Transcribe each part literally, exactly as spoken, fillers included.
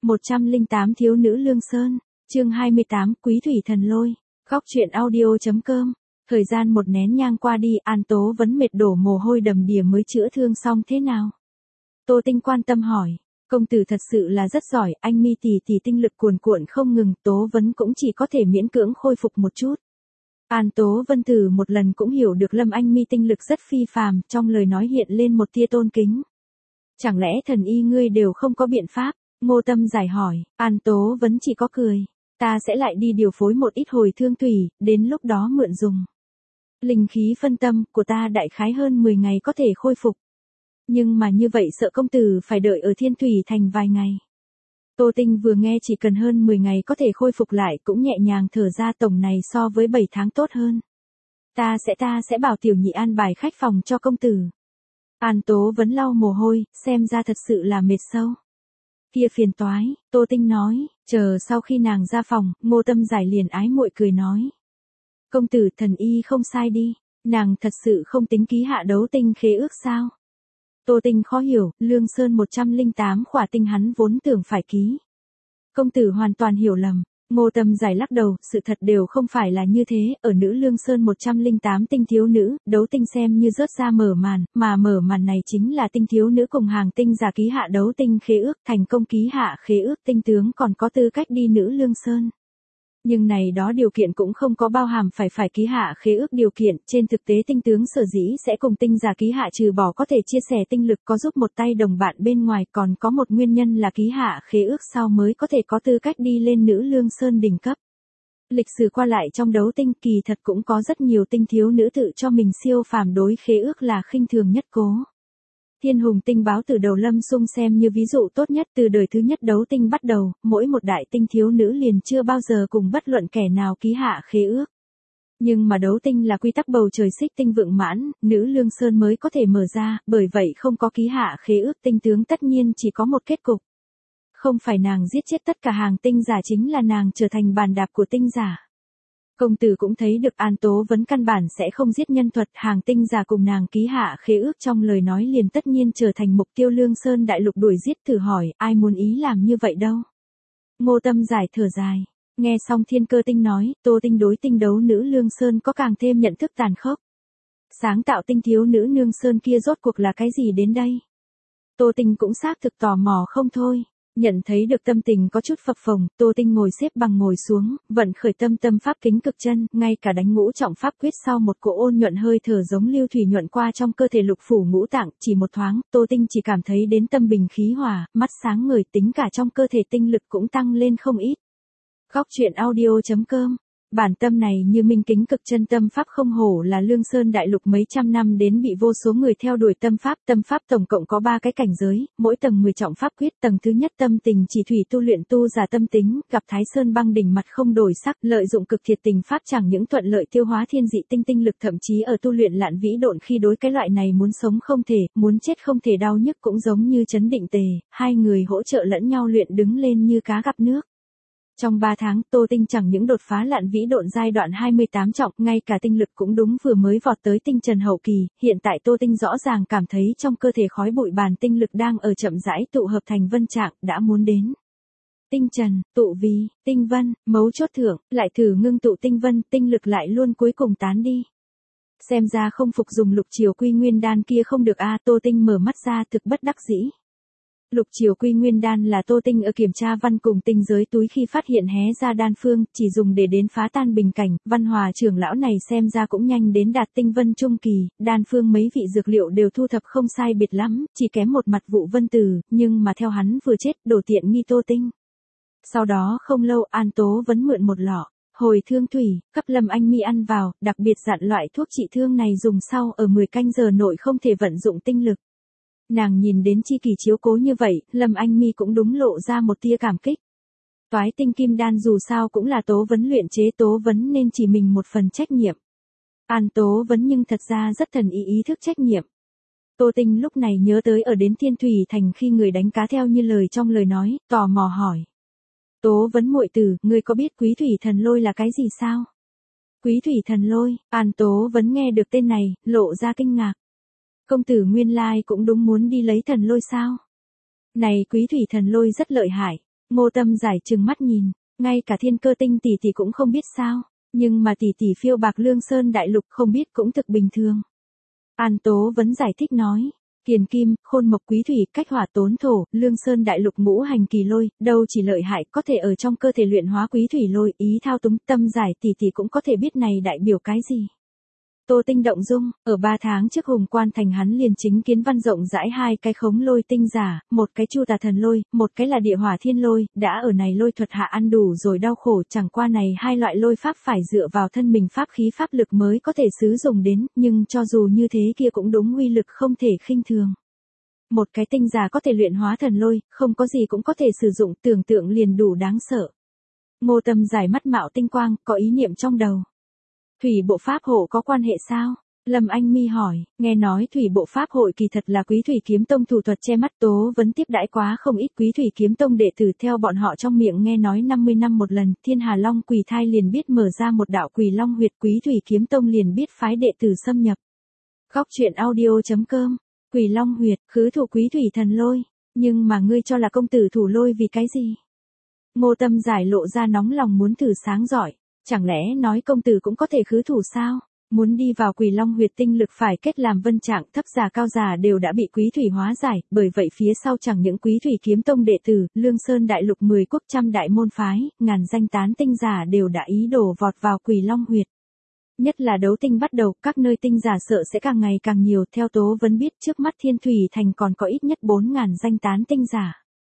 một trăm lẻ tám Thiếu nữ Lương Sơn, chương hai mươi tám, Quý thủy thần lôi. Góc truyện audio chấm com. Thời gian một nén nhang qua đi, An Tố vẫn mệt đổ mồ hôi đầm đìa mới chữa thương xong thế nào? Tô Tinh quan tâm hỏi. Công tử thật sự là rất giỏi, anh Mi tỷ tỷ tinh lực cuồn cuộn không ngừng, Tố Vấn cũng chỉ có thể miễn cưỡng khôi phục một chút. An Tố Vân thử một lần cũng hiểu được Lâm Anh Mi tinh lực rất phi phàm, trong lời nói hiện lên một tia tôn kính. Chẳng lẽ thần y ngươi đều không có biện pháp? Ngô Tâm giải hỏi. An Tố Vấn chỉ có cười. Ta sẽ lại đi điều phối một ít hồi thương thủy, đến lúc đó mượn dùng. Linh khí phân tâm của ta đại khái hơn mười ngày có thể khôi phục. Nhưng mà như vậy sợ công tử phải đợi ở Thiên Thủy Thành vài ngày. Tô Tinh vừa nghe chỉ cần hơn mười ngày có thể khôi phục lại cũng nhẹ nhàng thở ra, tổng này so với bảy tháng tốt hơn. Ta sẽ ta sẽ bảo tiểu nhị an bài khách phòng cho công tử. An Tố Vấn lau mồ hôi, xem ra thật sự là mệt sâu. Kia phiền toái, Tô Tinh nói, chờ sau khi nàng ra phòng, Ngô Tâm giải liền ái muội cười nói. Công tử thần y không sai đi, nàng thật sự không tính ký hạ đấu tinh khế ước sao? Tô Tinh khó hiểu, Lương Sơn một trăm lẻ tám khỏa tinh hắn vốn tưởng phải ký. Công tử hoàn toàn hiểu lầm. Ngô Tâm giải lắc đầu, sự thật đều không phải là như thế, ở nữ Lương Sơn một trăm lẻ tám tinh thiếu nữ, đấu tinh xem như rớt ra mở màn, mà mở màn này chính là tinh thiếu nữ cùng hàng tinh giả ký hạ đấu tinh khế ước, thành công ký hạ khế ước, tinh tướng còn có tư cách đi nữ Lương Sơn. Nhưng này đó điều kiện cũng không có bao hàm phải phải ký hạ khế ước điều kiện, trên thực tế tinh tướng sở dĩ sẽ cùng tinh giả ký hạ trừ bỏ có thể chia sẻ tinh lực có giúp một tay đồng bạn bên ngoài, còn có một nguyên nhân là ký hạ khế ước sau mới có thể có tư cách đi lên nữ Lương Sơn đỉnh cấp. Lịch sử qua lại trong đấu tinh kỳ thật cũng có rất nhiều tinh thiếu nữ tự cho mình siêu phàm, đối khế ước là khinh thường nhất cố. Thiên Hùng tinh báo từ đầu Lâm Xung xem như ví dụ tốt nhất, từ đời thứ nhất đấu tinh bắt đầu, mỗi một đại tinh thiếu nữ liền chưa bao giờ cùng bất luận kẻ nào ký hạ khế ước. Nhưng mà đấu tinh là quy tắc bầu trời xích tinh vượng mãn, nữ Lương Sơn mới có thể mở ra, bởi vậy không có ký hạ khế ước tinh tướng tất nhiên chỉ có một kết cục. Không phải nàng giết chết tất cả hàng tinh giả, chính là nàng trở thành bàn đạp của tinh giả. Công tử cũng thấy được An Tố Vấn căn bản sẽ không giết nhân thuật, hàng tinh giả cùng nàng ký hạ khế ước trong lời nói liền tất nhiên trở thành mục tiêu Lương Sơn đại lục đuổi giết, thử hỏi ai muốn ý làm như vậy đâu. Ngô Tâm giải thở dài, nghe xong Thiên Cơ Tinh nói, Tô Tinh đối tinh đấu nữ Lương Sơn có càng thêm nhận thức tàn khốc. Sáng tạo tinh thiếu nữ Lương Sơn kia rốt cuộc là cái gì đến đây? Tô Tinh cũng xác thực tò mò không thôi. Nhận thấy được tâm tình có chút phập phồng, Tô Tinh ngồi xếp bằng ngồi xuống, vận khởi tâm tâm pháp kính cực chân, ngay cả đánh ngũ trọng pháp quyết sau một cỗ ôn nhuận hơi thở giống lưu thủy nhuận qua trong cơ thể lục phủ ngũ tạng, chỉ một thoáng, Tô Tinh chỉ cảm thấy đến tâm bình khí hòa, mắt sáng ngời, tính cả trong cơ thể tinh lực cũng tăng lên không ít. Góc truyện audio chấm com. Bản tâm này như minh kính cực chân tâm pháp không hổ là Lương Sơn đại lục mấy trăm năm đến bị vô số người theo đuổi tâm pháp, tâm pháp tổng cộng có ba cái cảnh giới, mỗi tầng mười trọng pháp quyết, tầng thứ nhất tâm tình chỉ thủy tu luyện tu giả tâm tính, gặp Thái Sơn băng đỉnh mặt không đổi sắc, lợi dụng cực thiệt tình pháp chẳng những thuận lợi tiêu hóa thiên dị tinh tinh lực, thậm chí ở tu luyện lạn vĩ độn khi đối cái loại này muốn sống không thể, muốn chết không thể đau nhức cũng giống như chấn định tề, hai người hỗ trợ lẫn nhau luyện đứng lên như cá gặp nước. Trong ba tháng, Tô Tinh chẳng những đột phá lạn vĩ độn giai đoạn hai mươi tám trọng, ngay cả tinh lực cũng đúng vừa mới vọt tới tinh trần hậu kỳ, hiện tại Tô Tinh rõ ràng cảm thấy trong cơ thể khói bụi bàn tinh lực đang ở chậm rãi tụ hợp thành vân trạng, đã muốn đến. Tinh trần, tụ vi, tinh vân, mấu chốt thượng, lại thử ngưng tụ tinh vân, tinh lực lại luôn cuối cùng tán đi. Xem ra không phục dùng lục triều quy nguyên đan kia không được a, Tô Tinh mở mắt ra thực bất đắc dĩ. Lục triều quy nguyên đan là Tô Tinh ở kiểm tra văn cùng tinh giới túi khi phát hiện hé ra đan phương, chỉ dùng để đến phá tan bình cảnh, Văn Hòa trưởng lão này xem ra cũng nhanh đến đạt tinh vân trung kỳ, đan phương mấy vị dược liệu đều thu thập không sai biệt lắm, chỉ kém một mặt vụ vân tử, nhưng mà theo hắn vừa chết, đổ tiện nghi Tô Tinh. Sau đó không lâu, An Tố Vấn mượn một lọ hồi thương thủy, cấp Lâm Anh Mi ăn vào, đặc biệt dặn loại thuốc trị thương này dùng sau ở mười canh giờ nội không thể vận dụng tinh lực. Nàng nhìn đến chi kỳ chiếu cố như vậy, Lâm Anh Mi cũng đúng lộ ra một tia cảm kích. Toái tinh kim đan dù sao cũng là Tố Vấn luyện chế, Tố Vấn nên chỉ mình một phần trách nhiệm. An Tố Vấn nhưng thật ra rất thần ý ý thức trách nhiệm. Tô Tinh lúc này nhớ tới ở đến Thiên Thủy Thành khi người đánh cá theo như lời trong lời nói, tò mò hỏi. Tố Vấn muội tử, ngươi có biết Quý thủy thần lôi là cái gì sao? Quý thủy thần lôi, An Tố Vấn nghe được tên này, lộ ra kinh ngạc. Công tử nguyên lai cũng đúng muốn đi lấy thần lôi sao? Này Quý thủy thần lôi rất lợi hại, Ngô Tâm Giải trừng mắt nhìn, ngay cả Thiên Cơ Tinh tỷ tỷ cũng không biết sao, nhưng mà tỷ tỷ phiêu bạc Lương Sơn đại lục không biết cũng thực bình thường. An Tố vẫn giải thích nói, kiền kim, khôn mộc quý thủy, cách hỏa tốn thổ, Lương Sơn đại lục ngũ hành kỳ lôi, đâu chỉ lợi hại, có thể ở trong cơ thể luyện hóa quý thủy lôi, ý thao túng. Tâm Giải tỷ tỷ cũng có thể biết này đại biểu cái gì. Tô Tinh động dung, ở ba tháng trước Hùng Quan Thành hắn liền chính kiến văn rộng rãi hai cái khống lôi tinh giả, một cái Chu Tà Thần Lôi, một cái là Địa Hỏa Thiên Lôi, đã ở này lôi thuật hạ ăn đủ rồi đau khổ, chẳng qua này hai loại lôi pháp phải dựa vào thân mình pháp khí pháp lực mới có thể sử dụng đến, nhưng cho dù như thế kia cũng đúng uy lực không thể khinh thường. Một cái tinh giả có thể luyện hóa thần lôi, không có gì cũng có thể sử dụng, tưởng tượng liền đủ đáng sợ. Ngô Tâm Giải mắt mạo tinh quang, có ý niệm trong đầu. Thủy bộ pháp hộ có quan hệ sao? Lâm Anh Mi hỏi, nghe nói thủy bộ pháp hội kỳ thật là Quý Thủy Kiếm Tông thủ thuật che mắt. Tố vẫn tiếp đãi quá không ít Quý Thủy Kiếm Tông đệ tử, theo bọn họ trong miệng nghe nói năm mươi năm một lần, Thiên Hà Long Quỳ Thai liền biết mở ra một đạo Quỳ Long huyệt, Quý Thủy Kiếm Tông liền biết phái đệ tử xâm nhập. Góc truyện audio.com, Quỳ Long huyệt, khứ thủ Quý Thủy Thần Lôi, nhưng mà ngươi cho là công tử thủ lôi vì cái gì? Ngô Tâm Giải lộ ra nóng lòng muốn thử sáng giỏi. Chẳng lẽ nói công tử cũng có thể khứ thủ sao? Muốn đi vào Quỳ Long huyệt tinh lực phải kết làm vân trạng, thấp giả cao giả đều đã bị Quý Thủy hóa giải, bởi vậy phía sau chẳng những Quý Thủy Kiếm Tông đệ tử, Lương Sơn đại lục mười quốc trăm đại môn phái, ngàn danh tán tinh giả đều đã ý đồ vọt vào Quỳ Long huyệt. Nhất là đấu tinh bắt đầu, các nơi tinh giả sợ sẽ càng ngày càng nhiều, theo Tố vẫn biết trước mắt Thiên Thủy Thành còn có ít nhất bốn ngàn danh tán tinh giả.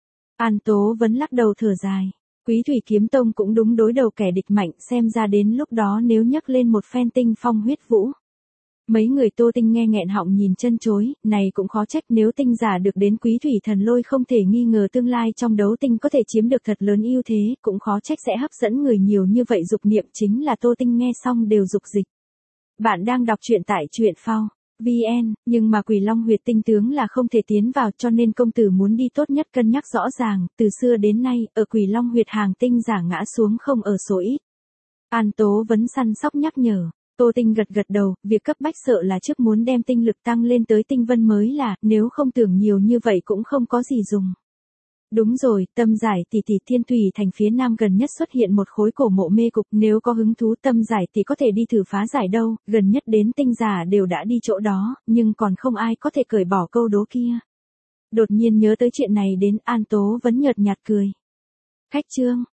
An Tố vẫn lắc đầu thở dài. Quý Thủy Kiếm Tông cũng đúng đối đầu kẻ địch mạnh, xem ra đến lúc đó nếu nhấc lên một phen tinh phong huyết vũ. Mấy người Tô Tinh nghe nghẹn họng nhìn chân chối, này cũng khó trách, nếu tinh giả được đến Quý Thủy Thần Lôi không thể nghi ngờ tương lai trong đấu tinh có thể chiếm được thật lớn ưu thế, cũng khó trách sẽ hấp dẫn người nhiều như vậy. Dục niệm chính là Tô Tinh nghe xong đều dục dịch. Bạn đang đọc truyện tại truyện phao vn, nhưng mà Quỳ Long huyệt tinh tướng là không thể tiến vào, cho nên công tử muốn đi tốt nhất cân nhắc rõ ràng, từ xưa đến nay, ở Quỳ Long huyệt hàng tinh giả ngã xuống không ở số ít. An Tố vẫn săn sóc nhắc nhở. Tô Tinh gật gật đầu, việc cấp bách sợ là trước muốn đem tinh lực tăng lên tới tinh vân mới là, nếu không tưởng nhiều như vậy cũng không có gì dùng. Đúng rồi, Tâm Giải tỷ tỷ, Thiên Thủy Thành phía nam gần nhất xuất hiện một khối cổ mộ mê cục, nếu có hứng thú Tâm Giải tỷ có thể đi thử phá giải đâu, gần nhất đến tinh giả đều đã đi chỗ đó, nhưng còn không ai có thể cởi bỏ câu đố kia. Đột nhiên nhớ tới chuyện này đến, An Tố vẫn nhợt nhạt cười. Khách trương,